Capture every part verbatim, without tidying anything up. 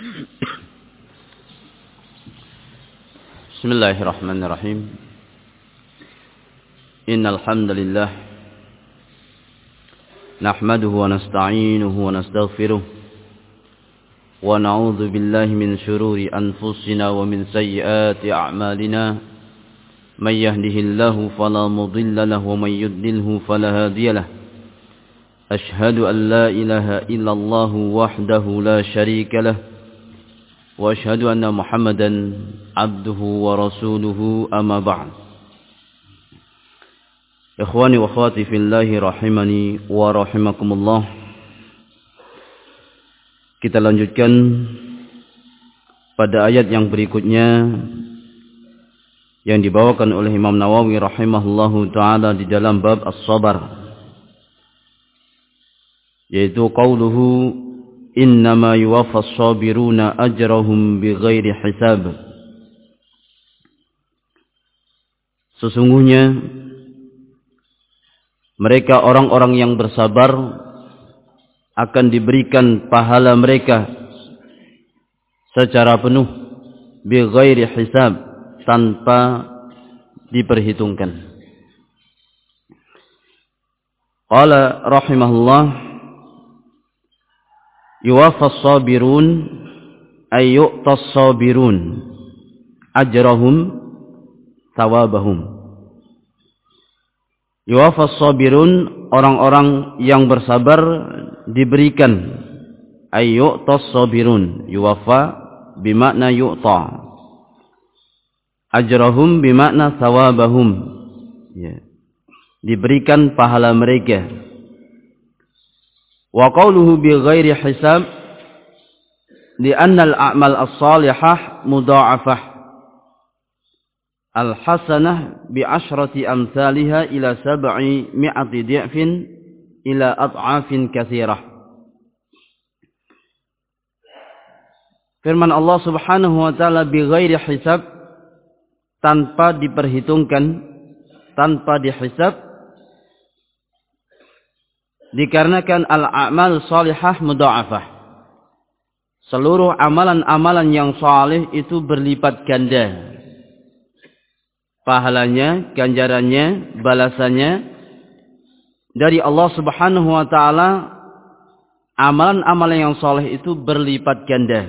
Bismillahirrahmanirrahim. Innal hamdalillah nahmaduhu wa nasta'inuhu wa nastaghfiruh wa na'udzu billahi min shururi anfusina wa min sayyiati a'malina. May yahdihillahu fala mudilla lahu wa may yudlilhu fala hadiya lahu. Ashhadu an la ilaha illallah wahdahu la syarika lahu wa ashhadu anna Muhammadan abduhu wa rasuluhu amma ba'd. Ikhwani wa akhwati fillahi rahimani wa rahimakumullah. Kita lanjutkan pada ayat yang berikutnya yang dibawakan oleh Imam Nawawi rahimahullahu taala di dalam bab as-sabar, yaitu qauluhu innama yuwaffas sabiruna ajrahum bighairi hisab. Sesungguhnya mereka orang-orang yang bersabar akan diberikan pahala mereka secara penuh bighairi hisab, tanpa diperhitungkan. Qala rahimahullah, yuwaffas sabirun ay yu'tas sabirun ajrahum thawabahum. Yuwaffas sabirun, orang-orang yang bersabar diberikan, ay yu'tas sabirun, yuwaffa bimakna yu'ta, ajrahum bimakna thawabahum, ya, diberikan pahala mereka. Wa qawluhu bighairi hisab li'anna al-a'mal as-salihah mudha'afah al-hasanah bi'ashrati amthaliha ila sab'i mi'ati di'fin ila ad'afin katsirah. Firman Allah Subhanahu wa taala bighairi hisab, tanpa diperhitungkan, tanpa dihisab, dikarenakan al-a'mal salihah mudha'afah, seluruh amalan-amalan yang salih itu berlipat ganda pahalanya, ganjarannya, balasannya dari Allah Subhanahu wa taala. Amalan-amalan yang salih itu berlipat ganda.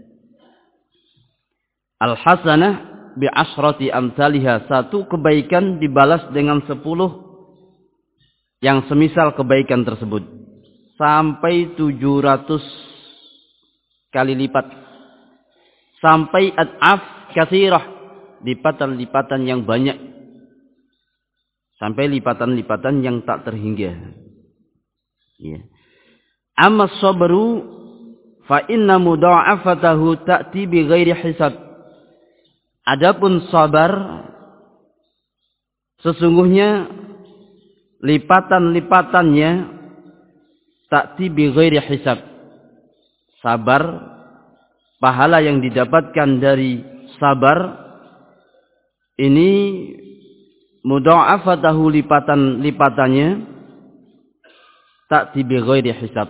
Al-hasanah bi'ashrati amthaliha, satu kebaikan dibalas dengan sepuluh yang semisal kebaikan tersebut, sampai tujuh ratus kali lipat, sampai ad'af katsirah, lipatan-lipatan yang banyak, sampai lipatan-lipatan yang tak terhingga. Ya. Amma sabru fa inna mudha'afatahu ta'ti bi ghairi hisab. Adapun sabar, sesungguhnya lipatan-lipatannya ta'ti bi ghairi hisab. Sabar, pahala yang didapatkan dari sabar ini mudha'afatahu, lipatan-lipatannya ta'ti bi ghairi hisab,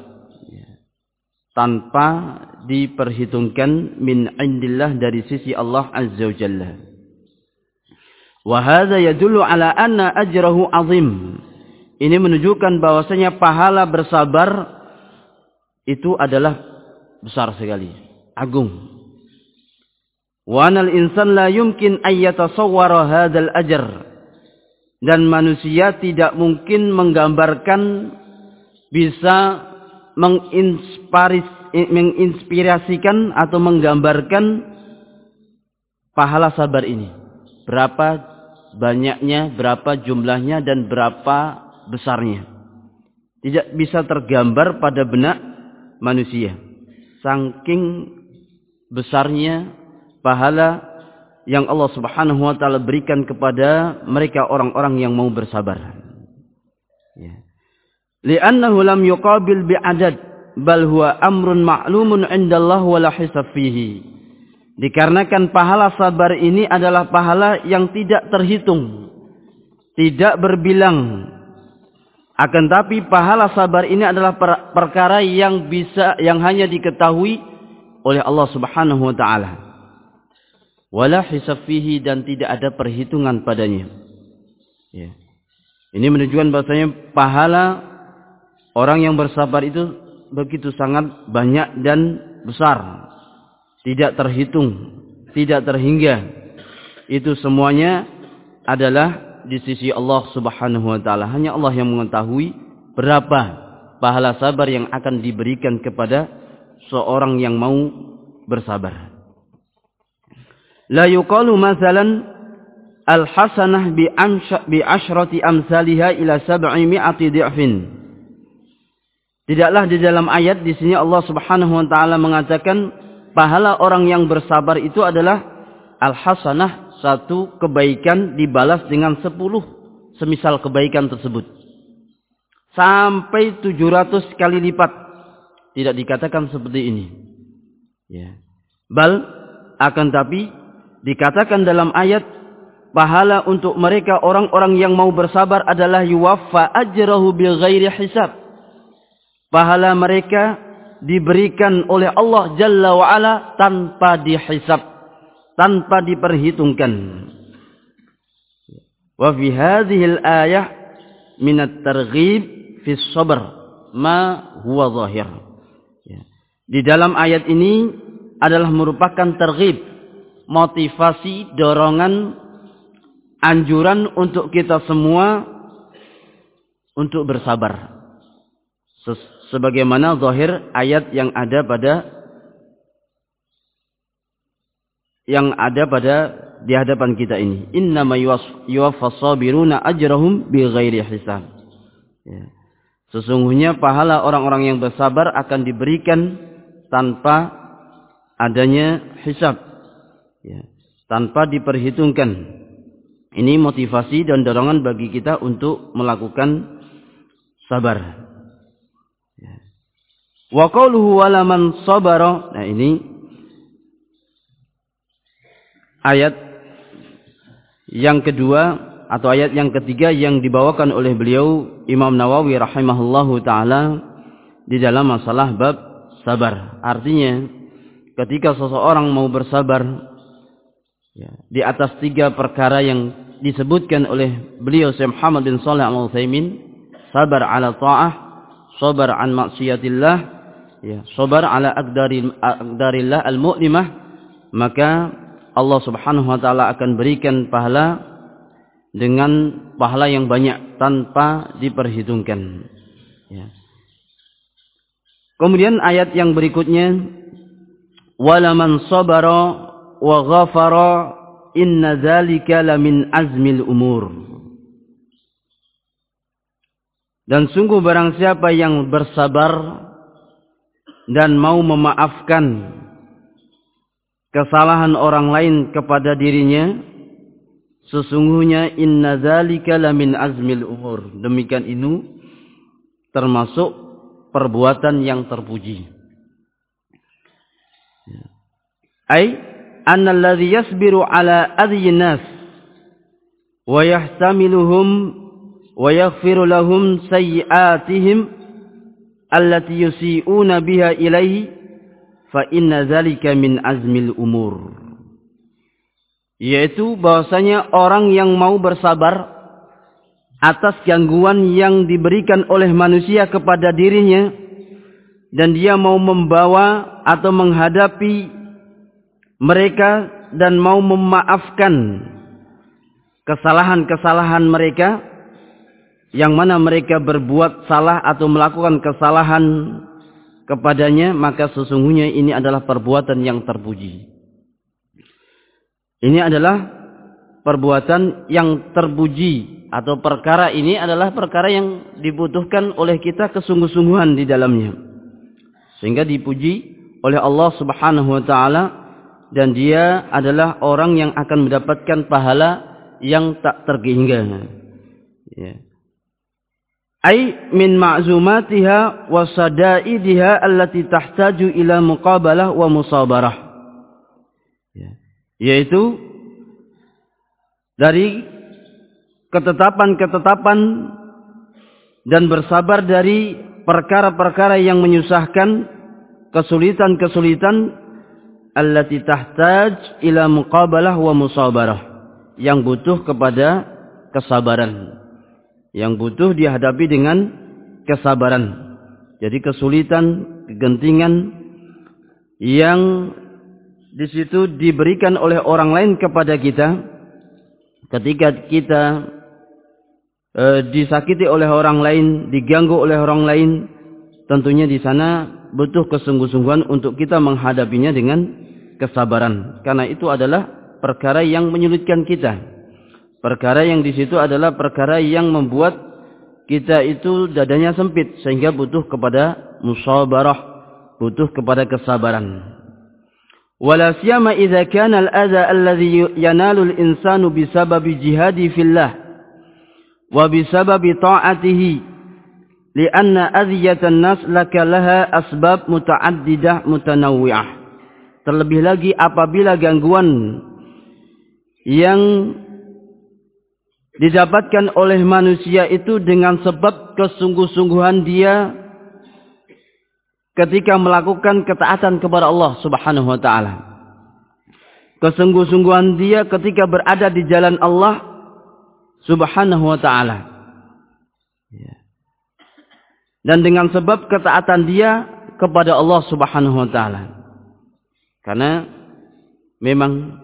tanpa diperhitungkan, min indillah, dari sisi Allah Azza wa Jalla. Wa hadza yadullu ala anna ajrahu azim. Ini menunjukkan bahwasanya pahala bersabar itu adalah besar sekali, agung. Wa anal insan la yumkin ay yatasawwara hadzal ajr. Dan manusia tidak mungkin menggambarkan, bisa menginspirasi menginspirasikan atau menggambarkan pahala sabar ini. Berapa banyaknya, berapa jumlahnya, dan berapa besarnya. Tidak bisa tergambar pada benak manusia. Saking besarnya pahala yang Allah Subhanahu wa taala berikan kepada mereka orang-orang yang mau bersabar. Ya. Li'annahu lam yuqabil bi'adad bal huwa amrun ma'lumun 'indallah wa la hisab fihi. Dikarenakan pahala sabar ini adalah pahala yang tidak terhitung, tidak berbilang. Akan tapi pahala sabar ini adalah per perkara yang bisa, yang hanya diketahui oleh Allah Subhanahu wa taala. Wala hisab fihi, dan tidak ada perhitungan padanya. Ya. Ini menunjukkan bahasanya pahala orang yang bersabar itu begitu sangat banyak dan besar. Tidak terhitung, tidak terhingga. Itu semuanya adalah di sisi Allah Subhanahu wa taala. Hanya Allah yang mengetahui berapa pahala sabar yang akan diberikan kepada seorang yang mau bersabar. La yuqalu masalan al-hasanah bi amsha bi asyrati amsalha ila sab'i mi'ati dhi'fin. Tidaklah di dalam ayat di sini Allah Subhanahu wa taala mengatakan pahala orang yang bersabar itu adalah al-hasanah, satu kebaikan dibalas dengan sepuluh semisal kebaikan tersebut. Sampai tujuh ratus kali lipat. Tidak dikatakan seperti ini. Ya. Bal akan tapi dikatakan dalam ayat pahala untuk mereka orang-orang yang mau bersabar adalah yuwaffa ajrahu bighairi hisab. Pahala mereka diberikan oleh Allah Jalla wa Ala tanpa dihisab, tanpa diperhitungkan. Wa fi hadhihi al-ayah min at-targhib fi as-sabr ma huwa zahir. Di dalam ayat ini adalah merupakan targhib, motivasi, dorongan, anjuran untuk kita semua untuk bersabar. Sebagaimana zahir ayat yang ada pada yang ada pada di hadapan kita ini. Innama yuwaffas sabiruna ajrahum bighairi hisab. Ya. Sesungguhnya pahala orang-orang yang bersabar akan diberikan tanpa adanya hisab, ya, tanpa diperhitungkan. Ini motivasi dan dorongan bagi kita untuk melakukan sabar. Ya. Wa qauluhu wala man sabara. Nah, ini ayat yang kedua atau ayat yang ketiga yang dibawakan oleh beliau Imam Nawawi rahimahullahu taala di dalam masalah bab sabar. Artinya ketika seseorang mau bersabar ya, di atas tiga perkara yang disebutkan oleh beliau Syekh Muhammad bin Shalih Al-Utsaimin, sabar ala ta'ah, sabar an maksiatillah, ya, sabar ala aqdarillah al-mu'limah, maka Allah Subhanahu wa taala akan berikan pahala dengan pahala yang banyak tanpa diperhitungkan. Ya. Kemudian ayat yang berikutnya, wala man sabara wa ghafara inna dzalika lamin azmil umur. Dan sungguh barang siapa yang bersabar dan mau memaafkan kesalahan orang lain kepada dirinya, sesungguhnya inna dzalika lamin azmil umur. Demikian itu termasuk perbuatan yang terpuji. Ai annal ladzi yasbiru ala adyi nas wa yahtamiluhum wa yaghfiru lahum sayyi'atihim allati yusi'una biha ilaihi fa inna dzalika min azmil umur. Yaitu bahwasanya orang yang mau bersabar atas gangguan yang diberikan oleh manusia kepada dirinya, dan dia mau membawa atau menghadapi mereka dan mau memaafkan kesalahan-kesalahan mereka yang mana mereka berbuat salah atau melakukan kesalahan kepadanya, maka sesungguhnya ini adalah perbuatan yang terpuji. Ini adalah perbuatan yang terpuji, atau perkara ini adalah perkara yang dibutuhkan oleh kita kesungguh-sungguhan di dalamnya, sehingga dipuji oleh Allah Subhanahu wa taala, dan dia adalah orang yang akan mendapatkan pahala yang tak terhingga. Ya. Ai min ma'zumatiha wa sadaidiha allati tahtaju ila muqabalah wa musabarah. Ya. Yaitu dari ketetapan-ketetapan dan bersabar dari perkara-perkara yang menyusahkan, kesulitan-kesulitan allati tahtaj ila muqabalah wa musabarah, yang butuh kepada kesabaran, yang butuh dihadapi dengan kesabaran. Jadi kesulitan, kegentingan yang di situ diberikan oleh orang lain kepada kita, ketika kita e, disakiti oleh orang lain, diganggu oleh orang lain, tentunya di sana butuh kesungguh-sungguhan untuk kita menghadapinya dengan kesabaran. Karena itu adalah perkara yang menyulitkan kita. Perkara yang di situ adalah perkara yang membuat kita itu dadanya sempit, sehingga butuh kepada musabarah, butuh kepada kesabaran. Wala siyama idza kana al-adha alladhi yanalu al-insanu bisababi jihadi fillah wa bisababi ta'atihi, lianna adhiyatan nas laka laha asbab muta'addidah mutanawwi'ah. Terlebih lagi apabila gangguan yang didapatkan oleh manusia itu dengan sebab kesungguh-sungguhan dia ketika melakukan ketaatan kepada Allah Subhanahu wa taala, kesungguh-sungguhan dia ketika berada di jalan Allah Subhanahu wa taala, dan dengan sebab ketaatan dia kepada Allah Subhanahu wa taala. Karena memang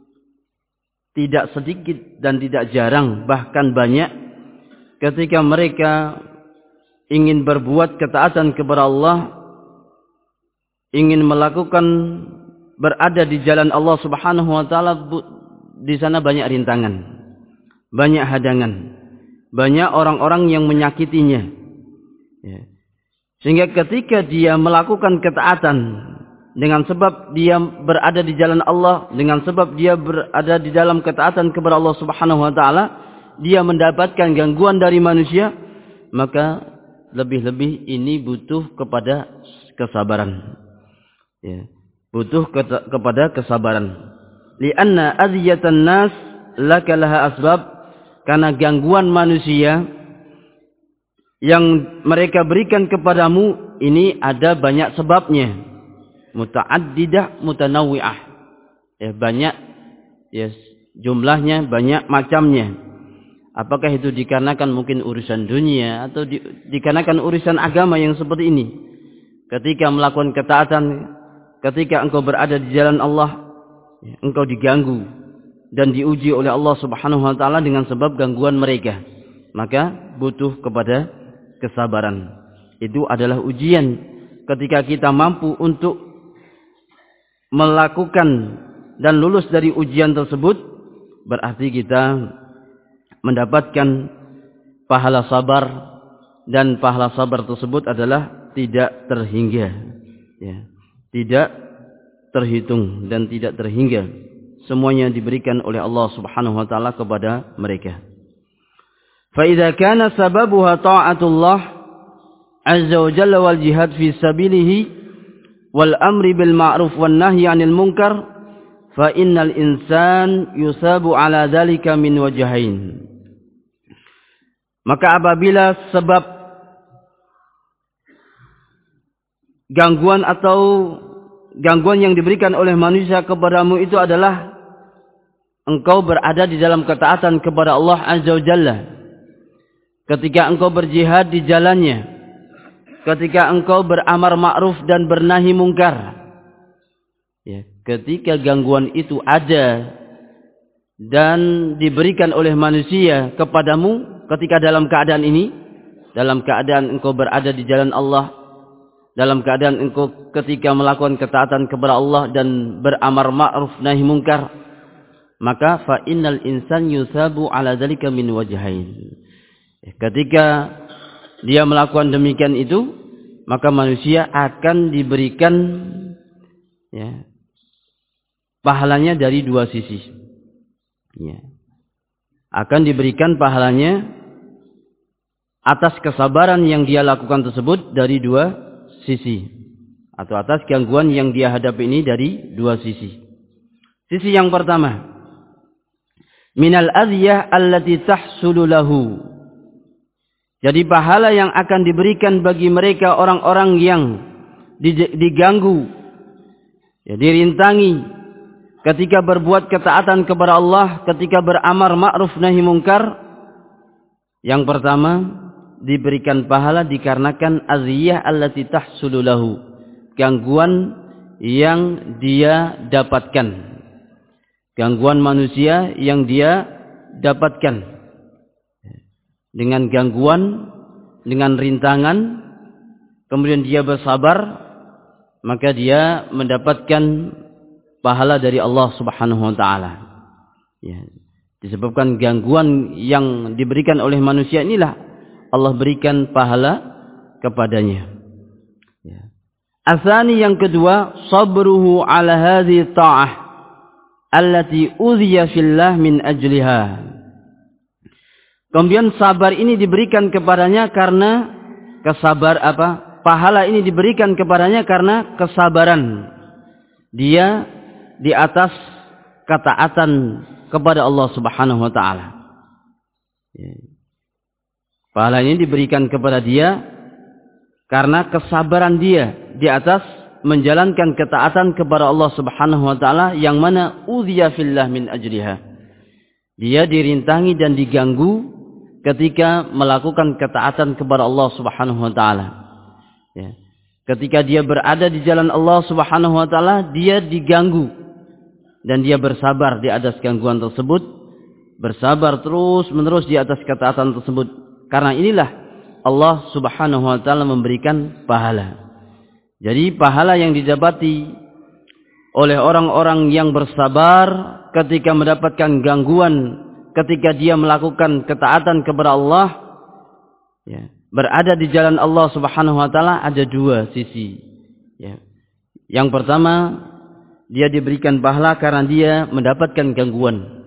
tidak sedikit dan tidak jarang, bahkan banyak, ketika mereka ingin berbuat ketaatan kepada Allah, ingin melakukan berada di jalan Allah Subhanahu wa taala, di sana banyak rintangan, banyak hadangan, banyak orang-orang yang menyakitinya. Ya. Sehingga ketika dia melakukan ketaatan dengan sebab dia berada di jalan Allah, dengan sebab dia berada di dalam ketaatan kepada Allah Subhanahu wa taala, dia mendapatkan gangguan dari manusia, maka lebih-lebih ini butuh kepada kesabaran. Ya, butuh ke kepada kesabaran. Lianna adhiyatan nas laka laha asbab, karena gangguan manusia yang mereka berikan kepadamu ini ada banyak sebabnya, muta'addidah mutanawwi'ah, ya, banyak, ya, jumlahnya banyak macamnya. Apakah itu dikarenakan mungkin urusan dunia, atau di, dikarenakan urusan agama yang seperti ini. Ketika melakukan ketaatan, ketika engkau berada di jalan Allah, engkau diganggu dan diuji oleh Allah Subhanahu wa taala dengan sebab gangguan mereka, maka butuh kepada kesabaran. Itu adalah ujian. Ketika kita mampu untuk melakukan dan lulus dari ujian tersebut, berarti kita mendapatkan pahala sabar, dan pahala sabar tersebut adalah tidak terhingga, ya, tidak terhitung dan tidak terhingga. Semuanya diberikan oleh Allah Subhanahu wa taala kepada mereka. Fa idza kana sababuha ta'atullah azza wa jalla wal jihad fi sabilihi wal amri bil ma'ruf wan nahyi 'anil munkar, fa innal insan yusabu 'ala dzalika min wajhain. Maka apabila sebab gangguan atau gangguan yang diberikan oleh manusia kepadamu itu adalah engkau berada di dalam ketaatan kepada Allah Azza wa Jalla, ketika engkau berjihad di jalannya, ketika engkau beramar ma'ruf dan bernahi mungkar, ya, ketika gangguan itu ada dan diberikan oleh manusia kepadamu, ketika dalam keadaan ini, dalam keadaan engkau berada di jalan Allah, dalam keadaan engkau ketika melakukan ketaatan kepada Allah dan beramar ma'ruf nahi mungkar, maka fa innal insan yusabu ala dzalika min wajhain. Ketika dia melakukan demikian itu, maka manusia akan diberikan, ya, pahalanya dari dua sisi. Ya. Akan diberikan pahalanya atas kesabaran yang dia lakukan tersebut dari dua sisi, atau atas gangguan yang dia hadapi ini dari dua sisi. Sisi yang pertama, minal adhiyah allati tahsulu lahu. Jadi pahala yang akan diberikan bagi mereka orang-orang yang diganggu Ya, dirintangi ketika berbuat ketaatan kepada Allah, ketika beramar ma'ruf nahi mungkar. Yang pertama, diberikan pahala dikarenakan aziyah allati tahsulu lahu, gangguan yang dia dapatkan, gangguan manusia yang dia dapatkan. Dengan gangguan, dengan rintangan, kemudian dia bersabar, maka dia mendapatkan pahala dari Allah Subhanahu wa taala. Ya, disebabkan gangguan yang diberikan oleh manusia inilah Allah berikan pahala kepadanya. Ya. Asani yang kedua, sabruhu ala hadhihi ta'ah allati udhiya fillah min ajliha. Kemudian sabar ini diberikan kepadanya karena kesabar apa? Pahala ini diberikan kepadanya karena kesabaran dia di atas ketaatan kepada Allah Subhanahu wa taala. Pahala ini diberikan kepada dia karena kesabaran dia di atas menjalankan ketaatan kepada Allah Subhanahu wa taala, yang mana udhiya fillah min ajliha. Dia dirintangi dan diganggu ketika melakukan ketaatan kepada Allah Subhanahu wa taala. Ya. Ketika dia berada di jalan Allah Subhanahu wa taala, dia diganggu dan dia bersabar di atas gangguan tersebut, bersabar terus-menerus di atas ketaatan tersebut. Karena inilah Allah Subhanahu wa taala memberikan pahala. Jadi pahala yang didapati oleh orang-orang yang bersabar ketika mendapatkan gangguan, ketika dia melakukan ketaatan kepada Allah, ya, berada di jalan Allah Subhanahu wa taala, ada dua sisi. Ya. Yang pertama, dia diberikan pahala karena dia mendapatkan gangguan.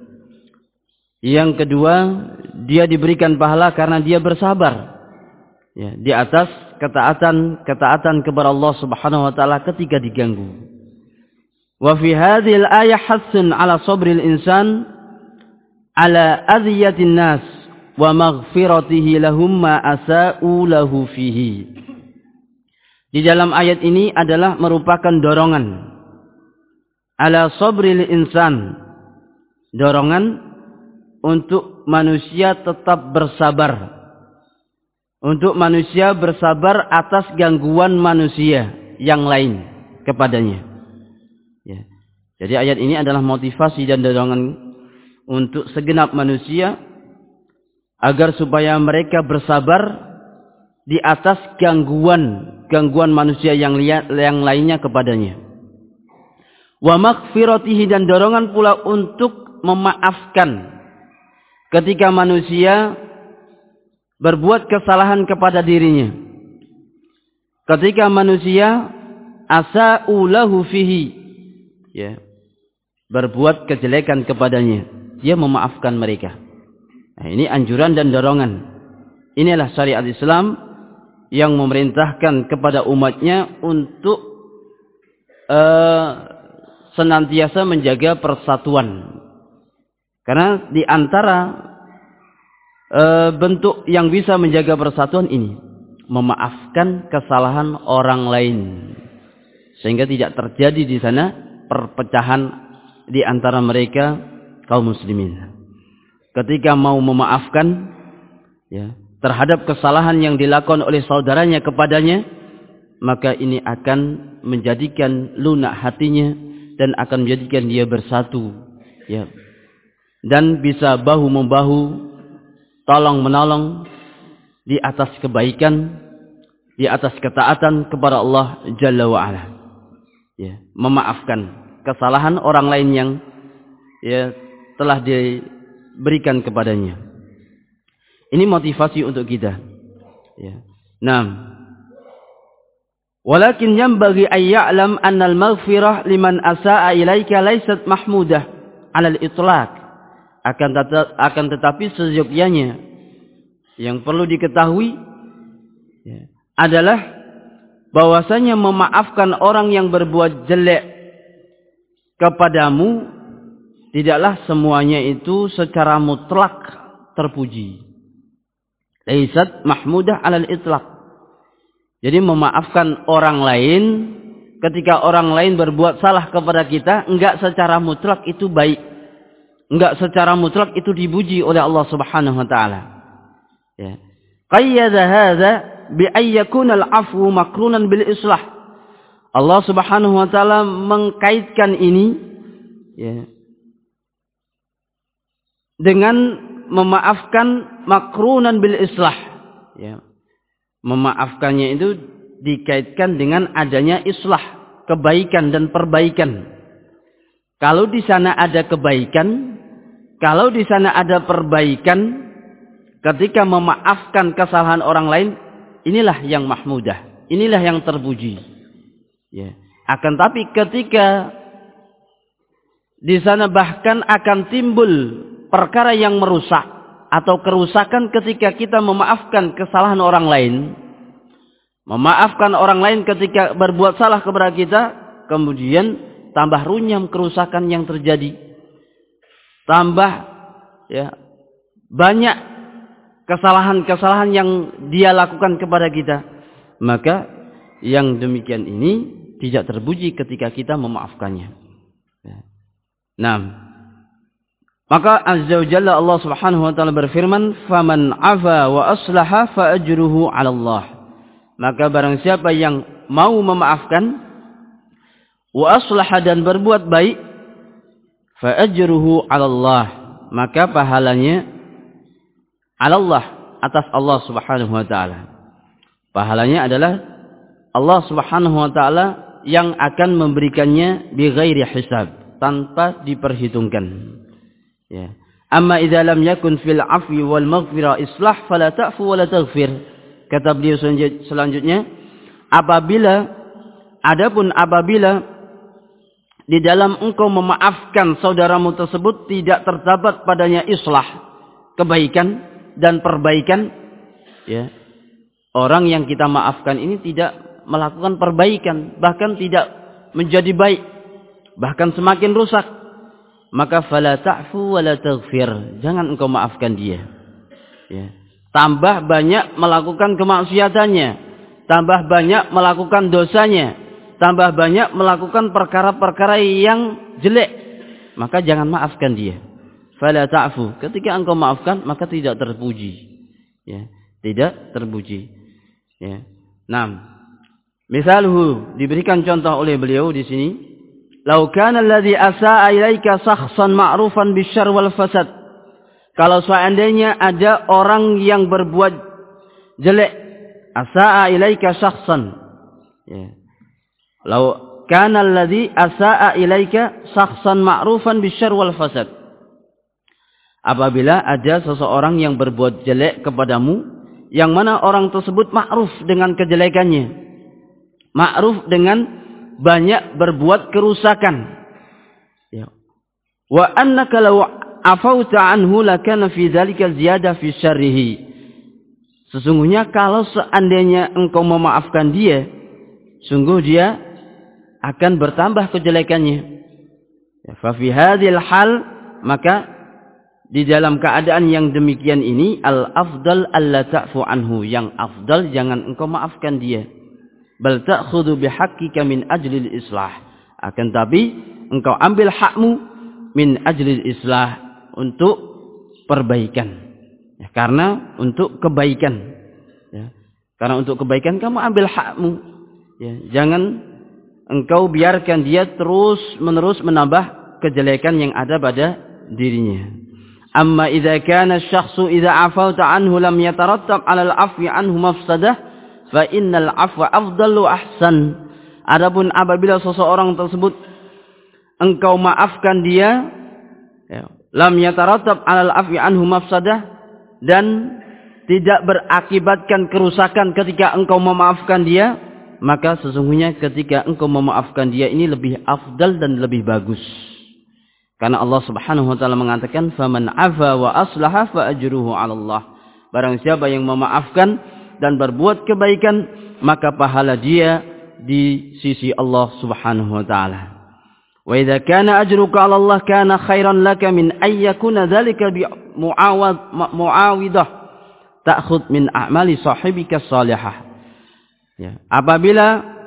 Yang kedua, dia diberikan pahala karena dia bersabar, ya, di atas ketaatan ketaatan kepada Allah Subhanahu wa taala ketika diganggu. Wa fi hadhil ayah hasun ala sabril insan ala adhiyatin nas wa maghfiratihi lahum ma asa'u lahu fihi. Di dalam ayat ini adalah merupakan dorongan ala sabril insan, dorongan untuk manusia tetap bersabar, untuk manusia bersabar atas gangguan manusia yang lain kepadanya. Ya. Jadi ayat ini adalah motivasi dan dorongan untuk segenap manusia agar supaya mereka bersabar di atas gangguan gangguan manusia yang lihat yang lainnya kepadanya. Wa maghfiratihi, dan dorongan pula untuk memaafkan ketika manusia berbuat kesalahan kepada dirinya. Ketika manusia asa'u lahu fihi, ya, berbuat kejelekan kepadanya, dia memaafkan mereka. Nah, ini anjuran dan dorongan. Inilah syariat Islam yang memerintahkan kepada umatnya untuk uh, senantiasa menjaga persatuan. Karena di antara uh, bentuk yang bisa menjaga persatuan ini, memaafkan kesalahan orang lain, sehingga tidak terjadi di sana perpecahan di antara mereka kaum muslimin. Ketika mau memaafkan, ya, terhadap kesalahan yang dilakukan oleh saudaranya kepadanya, maka ini akan menjadikan lunak hatinya dan akan menjadikan dia bersatu, ya, dan bisa bahu membahu, tolong menolong di atas kebaikan, di atas ketaatan kepada Allah Jalla wa Ala. Ya, memaafkan kesalahan orang lain yang, ya, telah diberikan kepadanya. Ini motivasi untuk kita. Ya. Nah, walakin yanbaghi an ya'lam anna al-maghfirah liman asa'a ilaika laysat mahmudah 'ala al-itlaq. Akan teta, akan tetapi seyogyanya yang perlu diketahui, ya, adalah bahwasanya memaafkan orang yang berbuat jelek kepadamu tidaklah semuanya itu secara mutlak terpuji. Laisat mahmudah alal itlaq. Jadi memaafkan orang lain ketika orang lain berbuat salah kepada kita, enggak secara mutlak itu baik. Enggak secara mutlak itu dipuji oleh Allah Subhanahu wa taala. Ya. Qayyada hadza bi ay yakuna al-'afwu makrunan bil islah. Allah Subhanahu wa taala mengkaitkan ini ya, dengan memaafkan makrunan bil islah. Ya. Memaafkannya itu dikaitkan dengan adanya islah, kebaikan dan perbaikan. Kalau di sana ada kebaikan, kalau di sana ada perbaikan, ketika memaafkan kesalahan orang lain, inilah yang mahmudah, inilah yang terpuji. Ya. Akan tapi ketika di sana bahkan akan timbul perkara yang merusak atau kerusakan ketika kita memaafkan kesalahan orang lain, memaafkan orang lain ketika berbuat salah kepada kita, kemudian tambah runyam kerusakan yang terjadi, tambah ya banyak kesalahan-kesalahan yang dia lakukan kepada kita, maka yang demikian ini tidak terpuji ketika kita memaafkannya. Nah, maka azza wa jalla Allah Subhanahu wa taala berfirman, "Faman 'afa wa aslaha fa ajruhu 'ala Allah." Maka barang siapa yang mau memaafkan, wa aslaha dan berbuat baik, fa ajruhu 'ala Allah, maka pahalanya 'ala Allah, atas Allah Subhanahu wa taala. Pahalanya adalah Allah Subhanahu wa taala yang akan memberikannya bi ghairi hisab, tanpa diperhitungkan. Ya. Amma idza lam yakun fil 'afwi wal maghfirah islah fala ta'fu wa la taghfir. Kata beliau selanjutnya, apabila adapun apabila di dalam engkau memaafkan saudaramu tersebut tidak terdapat padanya islah, kebaikan dan perbaikan, ya. Orang yang kita maafkan ini tidak melakukan perbaikan, bahkan tidak menjadi baik, bahkan semakin rusak, maka fala ta'fu wa la taghfir, jangan engkau maafkan dia. Ya. Tambah banyak melakukan kemaksiatannya, tambah banyak melakukan dosanya, tambah banyak melakukan perkara-perkara yang jelek, maka jangan maafkan dia. Fala ta'fu, ketika engkau maafkan maka tidak terpuji. Ya, tidak terpuji. Ya. Nah, misalhu diberikan contoh oleh beliau di sini, "Lau kana alladhi asaa ilaika shakhsan ma'rufan bisyarr wal fasad." Kalau seandainya ada orang yang berbuat jelek, asaa ilaika shakhsan. Ya. Lau kana alladhi asaa ilaika shakhsan ma'rufan bisyarr wal fasad. Apabila ada seseorang yang berbuat jelek kepadamu, yang mana orang tersebut ma'ruf dengan kejelekannya, ma'ruf dengan banyak berbuat kerusakan. Ya. Wa annaka law afauta anhu lakana fi dzalika ziyadah fi syarrihi. Sesungguhnya kalau seandainya engkau memaafkan dia, sungguh dia akan bertambah kejelekannya. Ya, fa fi hadhil hal, maka di dalam keadaan yang demikian ini, al afdal alla ta'fu anhu, yang afdal jangan engkau maafkan dia. Bal ta'khudhu bihaqqika min ajlil islah, akan tapi engkau ambil hakmu min ajlil islah, untuk perbaikan. Ya, karena untuk kebaikan. Ya, karena untuk kebaikan kamu ambil hakmu. Ya, jangan engkau biarkan dia terus menerus menambah kejelekan yang ada pada dirinya. Amma idza kana asy-syakhsu idza afauta anhu lam yatarattab 'ala al-'afwi anhu mafsadah, fa innal 'afwa afdalu ahsan. Adapun apabila seseorang tersebut engkau maafkan dia, ya, lam yatarattab 'alal 'afwi anhu mafsadah, dan tidak berakibatkan kerusakan ketika engkau memaafkan dia, maka sesungguhnya ketika engkau memaafkan dia ini lebih afdal dan lebih bagus. Karena Allah Subhanahu wa taala mengatakan, "Faman 'afa wa aslaha fa ajruhu 'ala Allah." Barang siapa yang memaafkan dan berbuat kebaikan, maka pahala dia di sisi Allah Subhanahu wa taala. Wa idza kana ajruka 'ala Allah kana khairan laka min ay yakuna dzalika bi muawad muawidah ta'khud min a'mali sahibika salihah. Ya, apabila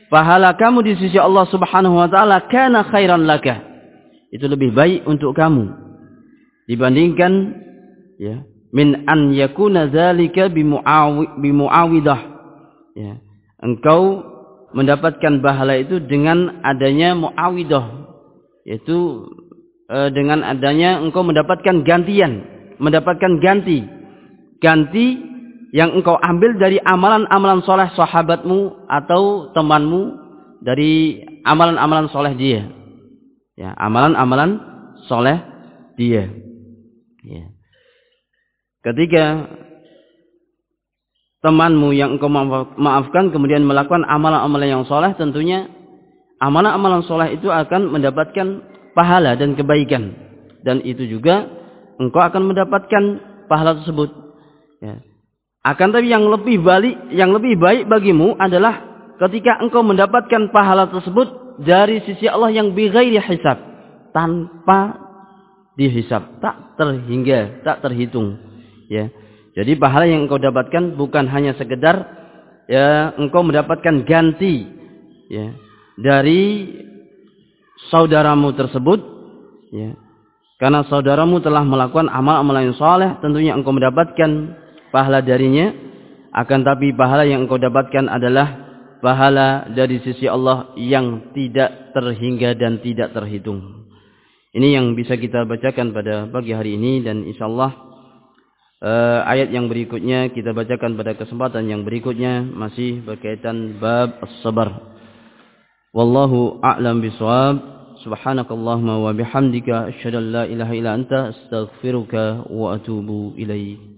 pahala kamu di sisi Allah Subhanahu wa taala kana khairan laka. Itu lebih baik untuk kamu dibandingkan ya min an yakuna dzalika bimuawidah. Ya. Engkau mendapatkan pahala itu dengan adanya muawidah, yaitu e, dengan adanya engkau mendapatkan gantian, mendapatkan ganti. Ganti yang engkau ambil dari amalan-amalan soleh sahabatmu atau temanmu, dari amalan-amalan soleh dia. Ya, amalan-amalan soleh dia. Ya. Ketika temanmu yang engkau maafkan kemudian melakukan amalan-amalan yang soleh, tentunya amalan-amalan soleh itu akan mendapatkan pahala dan kebaikan, dan itu juga engkau akan mendapatkan pahala tersebut. Ya. Akan tapi yang lebih balik, yang lebih baik bagimu adalah ketika engkau mendapatkan pahala tersebut dari sisi Allah yang bighairi hisab, tanpa dihisab, tak terhingga, tak terhitung. Ya. Jadi pahala yang engkau dapatkan bukan hanya sekedar ya engkau mendapatkan ganti ya dari saudaramu tersebut ya. Karena saudaramu telah melakukan amal-amal yang saleh, tentunya engkau mendapatkan pahala darinya. Akan tapi pahala yang engkau dapatkan adalah pahala dari sisi Allah yang tidak terhingga dan tidak terhitung. Ini yang bisa kita bacakan pada pagi hari ini, dan insyaallah Uh, ayat yang berikutnya kita bacakan pada kesempatan yang berikutnya, masih berkaitan bab as-sabar. Wallahu a'lam bishawab. Subhanakallahumma wa bihamdika asyhadu an la ilaha illa anta astaghfiruka wa atubu ilaik.